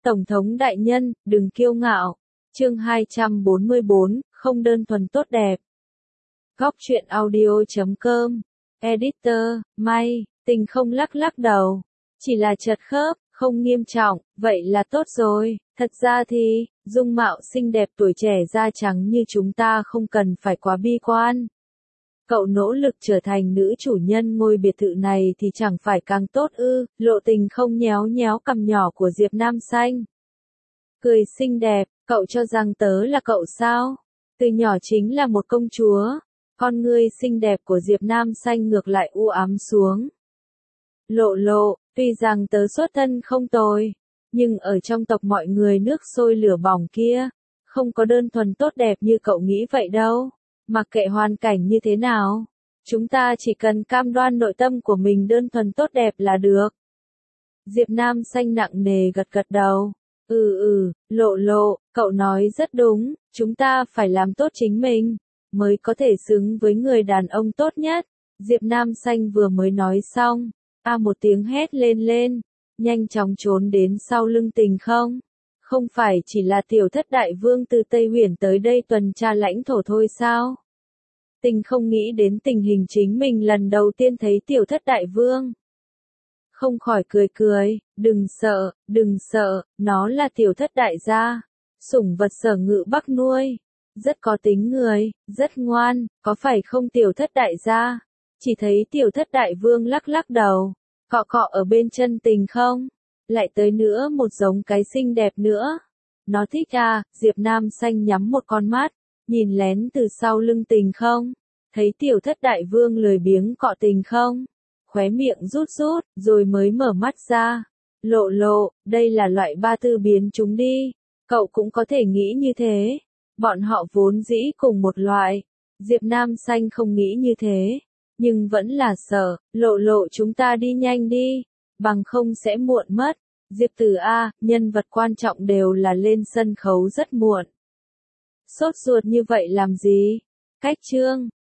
Tổng thống đại nhân, đừng kiêu ngạo. Chương 244, không đơn thuần tốt đẹp. Góc truyện audio.com. Editor, May, Tình không lắc đầu. Chỉ là chật khớp, không nghiêm trọng, vậy là tốt rồi. Thật ra thì, dung mạo xinh đẹp tuổi trẻ da trắng như chúng ta không cần phải quá bi quan. Cậu nỗ lực trở thành nữ chủ nhân ngôi biệt thự này thì chẳng phải càng tốt ư? Lộ Tình không nhéo nhéo cằm nhỏ của Diệp Nam Xanh. Cười xinh đẹp, cậu cho rằng tớ là cậu sao? Từ nhỏ chính là một công chúa. Con ngươi xinh đẹp của Diệp Nam Xanh ngược lại u ám xuống. Lộ, tuy rằng tớ xuất thân không tồi, nhưng ở trong tộc mọi người nước sôi lửa bỏng kia, không có đơn thuần tốt đẹp như cậu nghĩ vậy đâu. Mặc kệ hoàn cảnh như thế nào, chúng ta chỉ cần cam đoan nội tâm của mình đơn thuần tốt đẹp là được. Diệp Nam Xanh nặng nề gật đầu. Lộ, cậu nói rất đúng, chúng ta phải làm tốt chính mình, mới có thể xứng với người đàn ông tốt nhất. Diệp Nam Xanh vừa mới nói xong, một tiếng hét lên, nhanh chóng trốn đến sau lưng Tình không. Không phải chỉ là tiểu thất đại vương từ Tây Huyền tới đây tuần tra lãnh thổ thôi sao? Tình không nghĩ đến tình hình chính mình lần đầu tiên thấy tiểu thất đại vương. Không khỏi cười, đừng sợ, nó là tiểu thất đại gia, sủng vật Sở Ngự Bắc nuôi, rất có tính người, rất ngoan, có phải không tiểu thất đại gia? Chỉ thấy tiểu thất đại vương lắc đầu, cọ ở bên chân Tình không, lại tới nữa một giống cái xinh đẹp nữa. Nó thích Diệp Nam Xanh nhắm một con mắt, nhìn lén từ sau lưng Tình không, thấy tiểu thất đại vương lười biếng cọ Tình không. Khóe miệng rút, rồi mới mở mắt ra. Lộ, đây là loại ba tư biến chúng đi. Cậu cũng có thể nghĩ như thế. Bọn họ vốn dĩ cùng một loại. Diệp Nam Xanh không nghĩ như thế. Nhưng vẫn là sợ. Lộ chúng ta đi nhanh đi. Bằng không sẽ muộn mất. Diệp Tử nhân vật quan trọng đều là lên sân khấu rất muộn. Sốt ruột như vậy làm gì? Cách chương.